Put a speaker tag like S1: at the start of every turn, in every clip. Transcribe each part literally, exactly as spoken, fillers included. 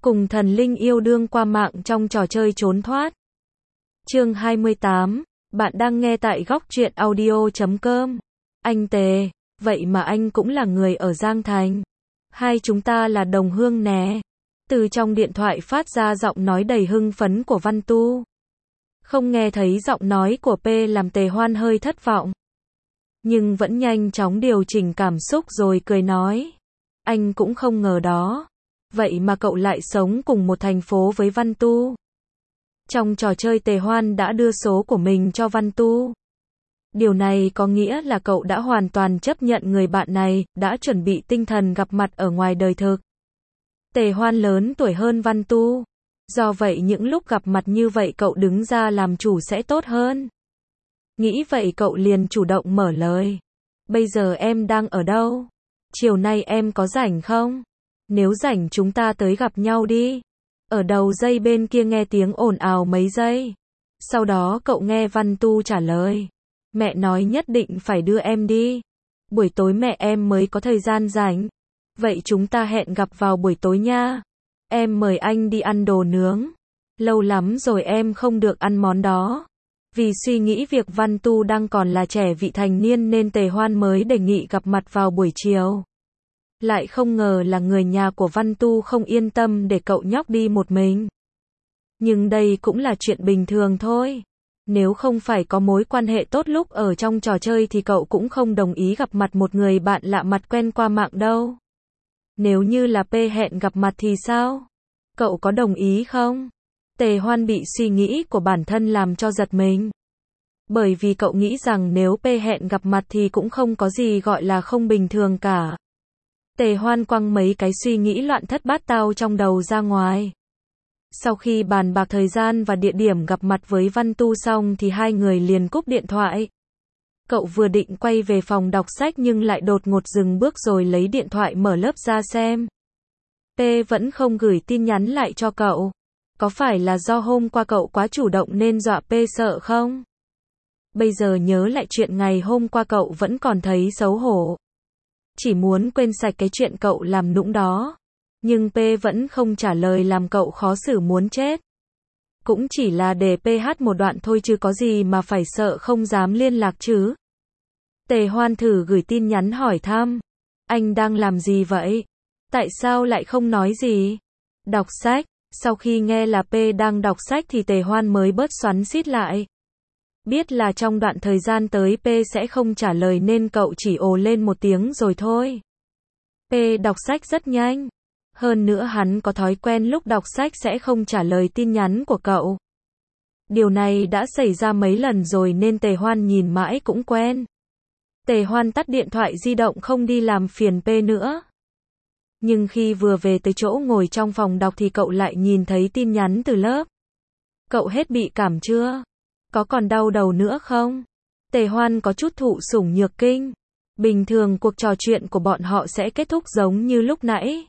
S1: Cùng thần linh yêu đương qua mạng trong trò chơi trốn thoát. Chương hai mươi tám, bạn đang nghe tại góc truyện audio chấm com. Anh Tề, vậy mà anh cũng là người ở Giang Thành. Hai chúng ta là đồng hương nè. Từ trong điện thoại phát ra giọng nói đầy hưng phấn của Văn Tu. Không nghe thấy giọng nói của P làm Tề Hoan hơi thất vọng. Nhưng vẫn nhanh chóng điều chỉnh cảm xúc rồi cười nói. Anh cũng không ngờ đó. Vậy mà cậu lại sống cùng một thành phố với Văn Tu. Trong trò chơi Tề Hoan đã đưa số của mình cho Văn Tu. Điều này có nghĩa là cậu đã hoàn toàn chấp nhận người bạn này, đã chuẩn bị tinh thần gặp mặt ở ngoài đời thực. Tề Hoan lớn tuổi hơn Văn Tu. Do vậy những lúc gặp mặt như vậy cậu đứng ra làm chủ sẽ tốt hơn. Nghĩ vậy cậu liền chủ động mở lời. Bây giờ em đang ở đâu? Chiều nay em có rảnh không? Nếu rảnh chúng ta tới gặp nhau đi. Ở đầu dây bên kia nghe tiếng ồn ào mấy giây. Sau đó cậu nghe Văn Tu trả lời. Mẹ nói nhất định phải đưa em đi. Buổi tối mẹ em mới có thời gian rảnh. Vậy chúng ta hẹn gặp vào buổi tối nha. Em mời anh đi ăn đồ nướng. Lâu lắm rồi em không được ăn món đó. Vì suy nghĩ việc Văn Tu đang còn là trẻ vị thành niên nên Tề Hoan mới đề nghị gặp mặt vào buổi chiều. Lại không ngờ là người nhà của Văn Tu không yên tâm để cậu nhóc đi một mình. Nhưng đây cũng là chuyện bình thường thôi. Nếu không phải có mối quan hệ tốt lúc ở trong trò chơi thì cậu cũng không đồng ý gặp mặt một người bạn lạ mặt quen qua mạng đâu. Nếu như là P hẹn gặp mặt thì sao? Cậu có đồng ý không? Tề Hoan bị suy nghĩ của bản thân làm cho giật mình. Bởi vì cậu nghĩ rằng nếu P hẹn gặp mặt thì cũng không có gì gọi là không bình thường cả. Tề Hoan quăng mấy cái suy nghĩ loạn thất bát tao trong đầu ra ngoài. Sau khi bàn bạc thời gian và địa điểm gặp mặt với Văn Tu xong thì hai người liền cúp điện thoại. Cậu vừa định quay về phòng đọc sách nhưng lại đột ngột dừng bước rồi lấy điện thoại mở lớp ra xem. P vẫn không gửi tin nhắn lại cho cậu. Có phải là do hôm qua cậu quá chủ động nên dọa P sợ không? Bây giờ nhớ lại chuyện ngày hôm qua cậu vẫn còn thấy xấu hổ. Chỉ muốn quên sạch cái chuyện cậu làm nũng đó. Nhưng P vẫn không trả lời làm cậu khó xử muốn chết. Cũng chỉ là để P hát một đoạn thôi chứ có gì mà phải sợ không dám liên lạc chứ. Tề Hoan thử gửi tin nhắn hỏi thăm. Anh đang làm gì vậy? Tại sao lại không nói gì? Đọc sách. Sau khi nghe là P đang đọc sách thì Tề Hoan mới bớt xoắn xít lại. Biết là trong đoạn thời gian tới P sẽ không trả lời nên cậu chỉ ồ lên một tiếng rồi thôi. P đọc sách rất nhanh. Hơn nữa hắn có thói quen lúc đọc sách sẽ không trả lời tin nhắn của cậu. Điều này đã xảy ra mấy lần rồi nên Tề Hoan nhìn mãi cũng quen. Tề Hoan tắt điện thoại di động không đi làm phiền P nữa. Nhưng khi vừa về tới chỗ ngồi trong phòng đọc thì cậu lại nhìn thấy tin nhắn từ lớp. Cậu hết bị cảm chưa? Có còn đau đầu nữa không? Tề Hoan có chút thụ sủng nhược kinh. Bình thường cuộc trò chuyện của bọn họ sẽ kết thúc giống như lúc nãy.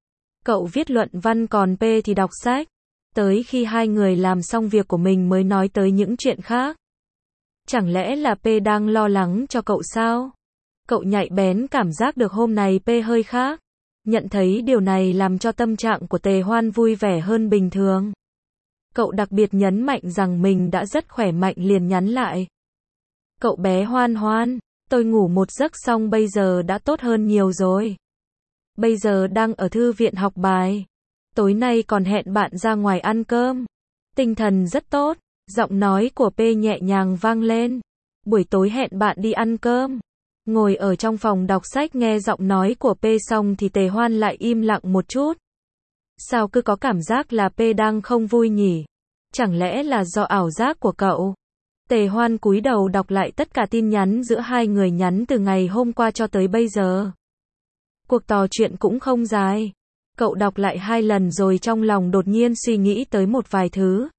S1: Cậu viết luận văn còn P thì đọc sách. Tới khi hai người làm xong việc của mình mới nói tới những chuyện khác. Chẳng lẽ là P đang lo lắng cho cậu sao? Cậu nhạy bén cảm giác được hôm nay P hơi khác. Nhận thấy điều này làm cho tâm trạng của Tề Hoan vui vẻ hơn bình thường. Cậu đặc biệt nhấn mạnh rằng mình đã rất khỏe mạnh liền nhắn lại. Cậu bé Hoan Hoan, tôi ngủ một giấc xong bây giờ đã tốt hơn nhiều rồi. Bây giờ đang ở thư viện học bài. Tối nay còn hẹn bạn ra ngoài ăn cơm. Tinh thần rất tốt. Giọng nói của P nhẹ nhàng vang lên. Buổi tối hẹn bạn đi ăn cơm. Ngồi ở trong phòng đọc sách nghe giọng nói của P xong thì Tề Hoan lại im lặng một chút. Sao cứ có cảm giác là P đang không vui nhỉ? Chẳng lẽ là do ảo giác của cậu? Tề Hoan cúi đầu đọc lại tất cả tin nhắn giữa hai người nhắn từ ngày hôm qua cho tới bây giờ. Cuộc trò chuyện cũng không dài. Cậu đọc lại hai lần rồi trong lòng đột nhiên suy nghĩ tới một vài thứ.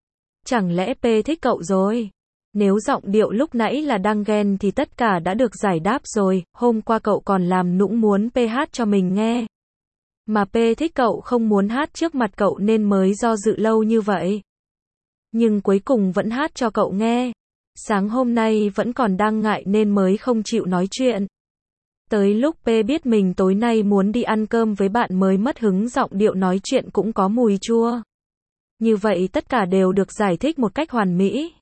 S1: Chẳng lẽ P thích cậu rồi? Nếu giọng điệu lúc nãy là đang ghen thì tất cả đã được giải đáp rồi. Hôm qua cậu còn làm nũng muốn P hát cho mình nghe. Mà P thích cậu không muốn hát trước mặt cậu nên mới do dự lâu như vậy. Nhưng cuối cùng vẫn hát cho cậu nghe. Sáng hôm nay vẫn còn đang ngại nên mới không chịu nói chuyện. Tới lúc P biết mình tối nay muốn đi ăn cơm với bạn mới mất hứng, giọng điệu nói chuyện cũng có mùi chua. Như vậy tất cả đều được giải thích một cách hoàn mỹ.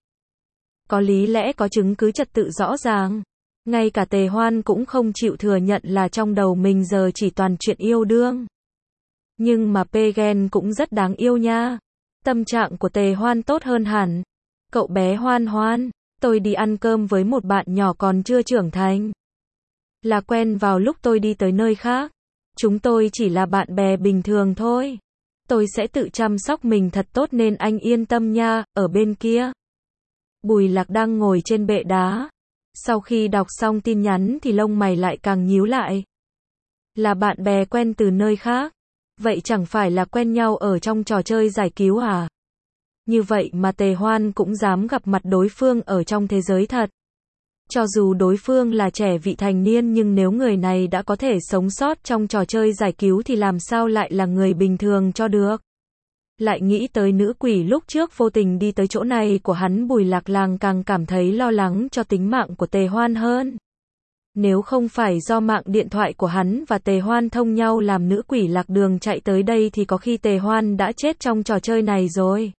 S1: Có lý lẽ, có chứng cứ trật tự rõ ràng. Ngay cả Tề Hoan cũng không chịu thừa nhận là trong đầu mình giờ chỉ toàn chuyện yêu đương. Nhưng mà P ghen cũng rất đáng yêu nha. Tâm trạng của Tề Hoan tốt hơn hẳn. Cậu bé Hoan Hoan, tôi đi ăn cơm với một bạn nhỏ còn chưa trưởng thành. Là quen vào lúc tôi đi tới nơi khác. Chúng tôi chỉ là bạn bè bình thường thôi. Tôi sẽ tự chăm sóc mình thật tốt nên anh yên tâm nha. Ở bên kia, Bùi Lạc đang ngồi trên bệ đá. Sau khi đọc xong tin nhắn thì lông mày lại càng nhíu lại. Là bạn bè quen từ nơi khác. Vậy chẳng phải là quen nhau ở trong trò chơi giải cứu à? Như vậy mà Tề Hoan cũng dám gặp mặt đối phương ở trong thế giới thật. Cho dù đối phương là trẻ vị thành niên, nhưng nếu người này đã có thể sống sót trong trò chơi giải cứu thì làm sao lại là người bình thường cho được. Lại nghĩ tới nữ quỷ lúc trước vô tình đi tới chỗ này của hắn, Bùi Lạc Lang càng cảm thấy lo lắng cho tính mạng của Tề Hoan hơn. Nếu không phải do mạng điện thoại của hắn và Tề Hoan thông nhau làm nữ quỷ lạc đường chạy tới đây thì có khi Tề Hoan đã chết trong trò chơi này rồi.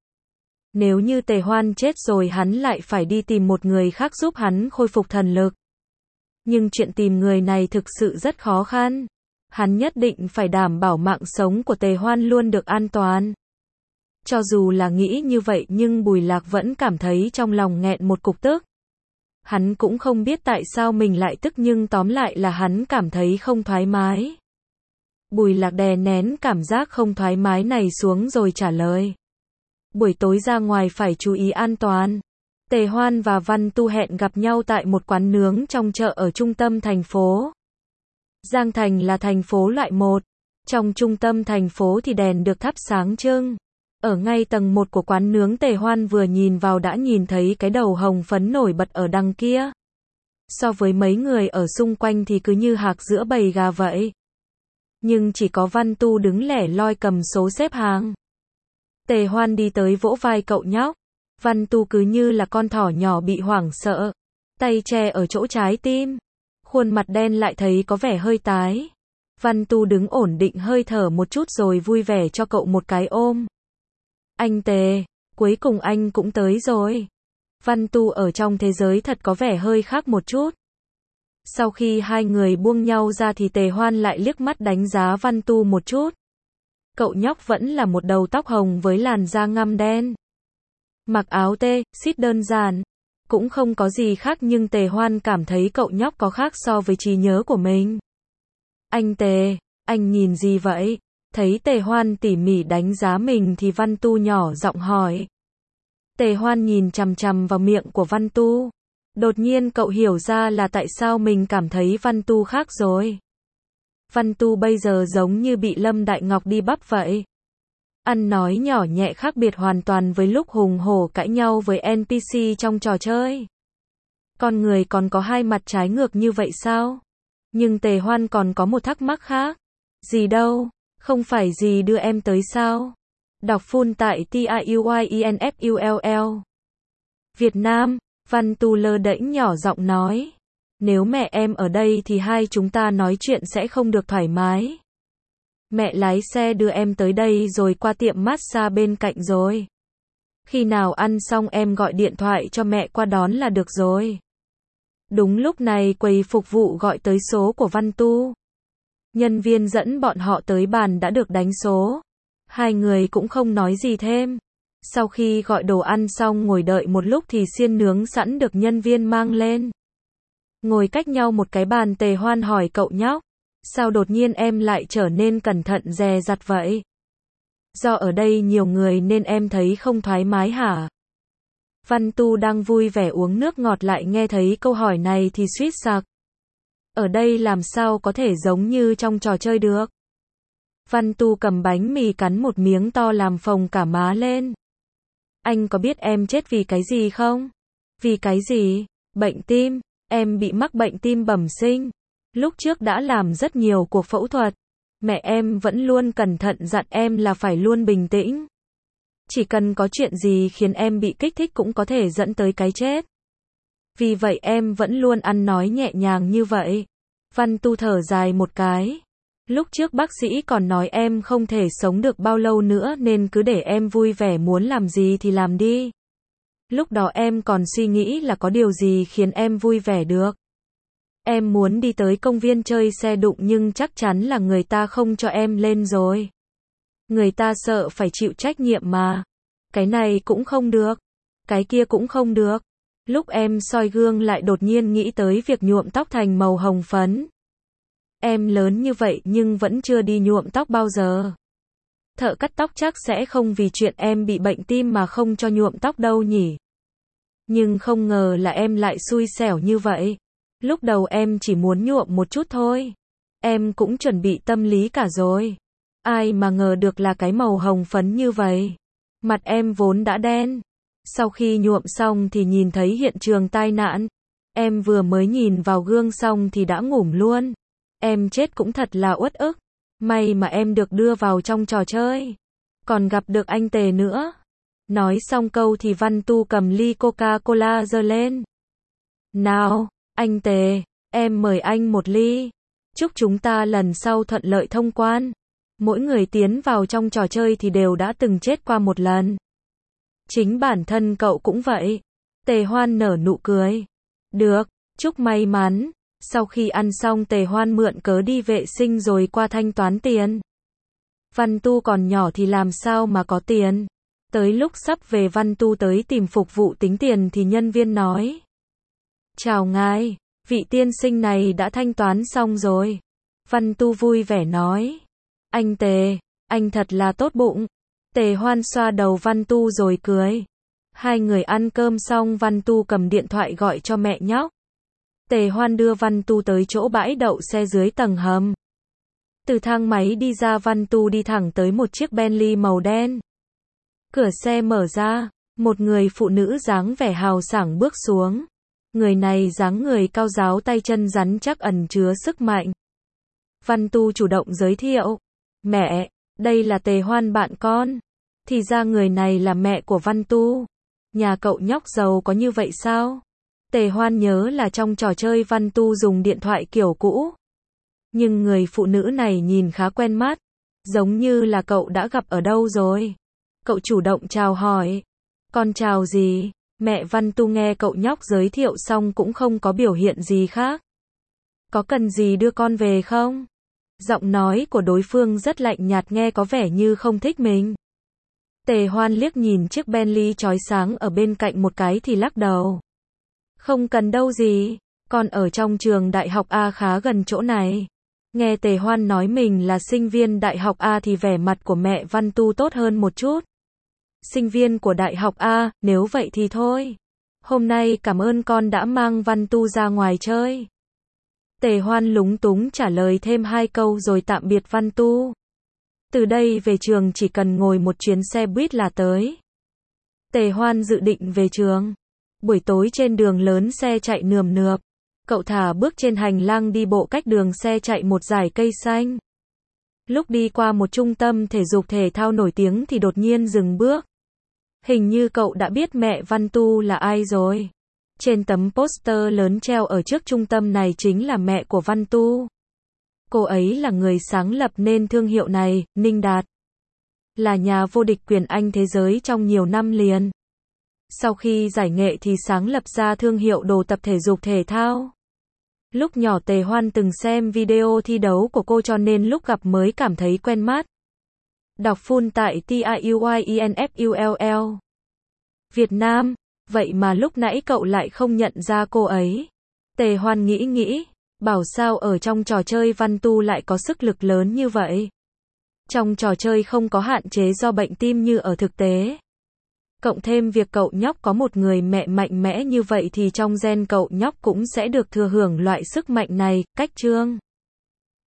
S1: Nếu như Tề Hoan chết rồi, hắn lại phải đi tìm một người khác giúp hắn khôi phục thần lực. Nhưng chuyện tìm người này thực sự rất khó khăn. Hắn nhất định phải đảm bảo mạng sống của Tề Hoan luôn được an toàn. Cho dù là nghĩ như vậy nhưng Bùi Lạc vẫn cảm thấy trong lòng nghẹn một cục tức. Hắn cũng không biết tại sao mình lại tức, nhưng tóm lại là hắn cảm thấy không thoải mái. Bùi Lạc đè nén cảm giác không thoải mái này xuống rồi trả lời. Buổi tối ra ngoài phải chú ý an toàn. Tề Hoan và Văn Tu hẹn gặp nhau tại một quán nướng trong chợ ở trung tâm thành phố. Giang Thành là thành phố loại một. Trong trung tâm thành phố thì đèn được thắp sáng trưng. Ở ngay tầng một của quán nướng, Tề Hoan vừa nhìn vào đã nhìn thấy cái đầu hồng phấn nổi bật ở đằng kia. So với mấy người ở xung quanh thì cứ như hạc giữa bầy gà vậy. Nhưng chỉ có Văn Tu đứng lẻ loi cầm số xếp hàng. Tề Hoan đi tới vỗ vai cậu nhóc. Văn Tu cứ như là con thỏ nhỏ bị hoảng sợ. Tay che ở chỗ trái tim. Khuôn mặt đen lại thấy có vẻ hơi tái. Văn Tu đứng ổn định hơi thở một chút rồi vui vẻ cho cậu một cái ôm. Anh Tề, cuối cùng anh cũng tới rồi. Văn Tu ở trong thế giới thật có vẻ hơi khác một chút. Sau khi hai người buông nhau ra thì Tề Hoan lại liếc mắt đánh giá Văn Tu một chút. Cậu nhóc vẫn là một đầu tóc hồng với làn da ngăm đen. Mặc áo tê, xít đơn giản. Cũng không có gì khác, nhưng Tề Hoan cảm thấy cậu nhóc có khác so với trí nhớ của mình. Anh Tề, anh nhìn gì vậy? Thấy Tề Hoan tỉ mỉ đánh giá mình thì Văn Tu nhỏ giọng hỏi. Tề Hoan nhìn chằm chằm vào miệng của Văn Tu. Đột nhiên cậu hiểu ra là tại sao mình cảm thấy Văn Tu khác rồi. Văn Tu bây giờ giống như bị Lâm Đại Ngọc đi bắp vậy. Ăn nói nhỏ nhẹ, khác biệt hoàn toàn với lúc hùng hổ cãi nhau với en pê xê trong trò chơi. Con người còn có hai mặt trái ngược như vậy sao? Nhưng Tề Hoan còn có một thắc mắc khác. Gì đâu? Không phải gì đưa em tới sao? Đọc full tại T I U Y E N F U L L. Việt Nam, Văn Tu lơ đễnh nhỏ giọng nói. Nếu mẹ em ở đây thì hai chúng ta nói chuyện sẽ không được thoải mái. Mẹ lái xe đưa em tới đây rồi qua tiệm massage bên cạnh rồi. Khi nào ăn xong em gọi điện thoại cho mẹ qua đón là được rồi. Đúng lúc này quầy phục vụ gọi tới số của Văn Tu. Nhân viên dẫn bọn họ tới bàn đã được đánh số. Hai người cũng không nói gì thêm. Sau khi gọi đồ ăn xong ngồi đợi một lúc thì xiên nướng sẵn được nhân viên mang lên. Ngồi cách nhau một cái bàn, Tề Hoan hỏi cậu nhóc. Sao đột nhiên em lại trở nên cẩn thận dè dặt vậy? Do ở đây nhiều người nên em thấy không thoải mái hả? Văn Tu đang vui vẻ uống nước ngọt lại nghe thấy câu hỏi này thì suýt sặc. Ở đây làm sao có thể giống như trong trò chơi được? Văn Tu cầm bánh mì cắn một miếng to làm phồng cả má lên. Anh có biết em chết vì cái gì không? Vì cái gì? Bệnh tim. Em bị mắc bệnh tim bẩm sinh. Lúc trước đã làm rất nhiều cuộc phẫu thuật. Mẹ em vẫn luôn cẩn thận dặn em là phải luôn bình tĩnh. Chỉ cần có chuyện gì khiến em bị kích thích cũng có thể dẫn tới cái chết. Vì vậy em vẫn luôn ăn nói nhẹ nhàng như vậy. Văn Tu thở dài một cái. Lúc trước bác sĩ còn nói em không thể sống được bao lâu nữa nên cứ để em vui vẻ, muốn làm gì thì làm đi. Lúc đó em còn suy nghĩ là có điều gì khiến em vui vẻ được. Em muốn đi tới công viên chơi xe đụng nhưng chắc chắn là người ta không cho em lên rồi. Người ta sợ phải chịu trách nhiệm mà. Cái này cũng không được. Cái kia cũng không được. Lúc em soi gương lại đột nhiên nghĩ tới việc nhuộm tóc thành màu hồng phấn. Em lớn như vậy nhưng vẫn chưa đi nhuộm tóc bao giờ. Thợ cắt tóc chắc sẽ không vì chuyện em bị bệnh tim mà không cho nhuộm tóc đâu nhỉ. Nhưng không ngờ là em lại xui xẻo như vậy. Lúc đầu em chỉ muốn nhuộm một chút thôi. Em cũng chuẩn bị tâm lý cả rồi. Ai mà ngờ được là cái màu hồng phấn như vậy. Mặt em vốn đã đen. Sau khi nhuộm xong thì nhìn thấy hiện trường tai nạn. Em vừa mới nhìn vào gương xong thì đã ngủm luôn. Em chết cũng thật là uất ức. May mà em được đưa vào trong trò chơi. Còn gặp được anh Tề nữa. Nói xong câu thì Văn Tu cầm ly Coca-Cola giơ lên. Nào, anh Tề, em mời anh một ly. Chúc chúng ta lần sau thuận lợi thông quan. Mỗi người tiến vào trong trò chơi thì đều đã từng chết qua một lần. Chính bản thân cậu cũng vậy. Tề Hoan nở nụ cười. Được, chúc may mắn. Sau khi ăn xong Tề Hoan mượn cớ đi vệ sinh rồi qua thanh toán tiền. Văn Tu còn nhỏ thì làm sao mà có tiền. Tới lúc sắp về Văn Tu tới tìm phục vụ tính tiền thì nhân viên nói. Chào ngài, vị tiên sinh này đã thanh toán xong rồi. Văn Tu vui vẻ nói. Anh Tề, anh thật là tốt bụng. Tề Hoan xoa đầu Văn Tu rồi cười. Hai người ăn cơm xong Văn Tu cầm điện thoại gọi cho mẹ nhóc. Tề Hoan đưa Văn Tu tới chỗ bãi đậu xe dưới tầng hầm. Từ thang máy đi ra Văn Tu đi thẳng tới một chiếc Bentley màu đen. Cửa xe mở ra, một người phụ nữ dáng vẻ hào sảng bước xuống. Người này dáng người cao ráo, tay chân rắn chắc ẩn chứa sức mạnh. Văn Tu chủ động giới thiệu. Mẹ, đây là Tề Hoan bạn con. Thì ra người này là mẹ của Văn Tu. Nhà cậu nhóc giàu có như vậy sao? Tề Hoan nhớ là trong trò chơi Văn Tu dùng điện thoại kiểu cũ. Nhưng người phụ nữ này nhìn khá quen mắt. Giống như là cậu đã gặp ở đâu rồi. Cậu chủ động chào hỏi. Con chào gì? Mẹ Văn Tu nghe cậu nhóc giới thiệu xong cũng không có biểu hiện gì khác. Có cần gì đưa con về không? Giọng nói của đối phương rất lạnh nhạt, nghe có vẻ như không thích mình. Tề Hoan liếc nhìn chiếc Bentley chói sáng ở bên cạnh một cái thì lắc đầu. Không cần đâu gì, con ở trong trường đại học A khá gần chỗ này. Nghe Tề Hoan nói mình là sinh viên đại học A thì vẻ mặt của mẹ Văn Tu tốt hơn một chút. Sinh viên của đại học A, nếu vậy thì thôi. Hôm nay cảm ơn con đã mang Văn Tu ra ngoài chơi. Tề Hoan lúng túng trả lời thêm hai câu rồi tạm biệt Văn Tu. Từ đây về trường chỉ cần ngồi một chuyến xe buýt là tới. Tề Hoan dự định về trường. Buổi tối trên đường lớn xe chạy nườm nượp. Cậu thả bước trên hành lang đi bộ cách đường xe chạy một dải cây xanh. Lúc đi qua một trung tâm thể dục thể thao nổi tiếng thì đột nhiên dừng bước. Hình như cậu đã biết mẹ Văn Tu là ai rồi. Trên tấm poster lớn treo ở trước trung tâm này chính là mẹ của Văn Tu. Cô ấy là người sáng lập nên thương hiệu này, Ninh Đạt. Là nhà vô địch quyền Anh thế giới trong nhiều năm liền. Sau khi giải nghệ thì sáng lập ra thương hiệu đồ tập thể dục thể thao. Lúc nhỏ Tề Hoan từng xem video thi đấu của cô cho nên lúc gặp mới cảm thấy quen mắt. Đọc full tại T I U Y E N F U L L. Việt Nam, vậy mà lúc nãy cậu lại không nhận ra cô ấy. Tề Hoan nghĩ nghĩ, bảo sao ở trong trò chơi Văn Tu lại có sức lực lớn như vậy. Trong trò chơi không có hạn chế do bệnh tim như ở thực tế. Cộng thêm việc cậu nhóc có một người mẹ mạnh mẽ như vậy thì trong gen cậu nhóc cũng sẽ được thừa hưởng loại sức mạnh này, cách chương.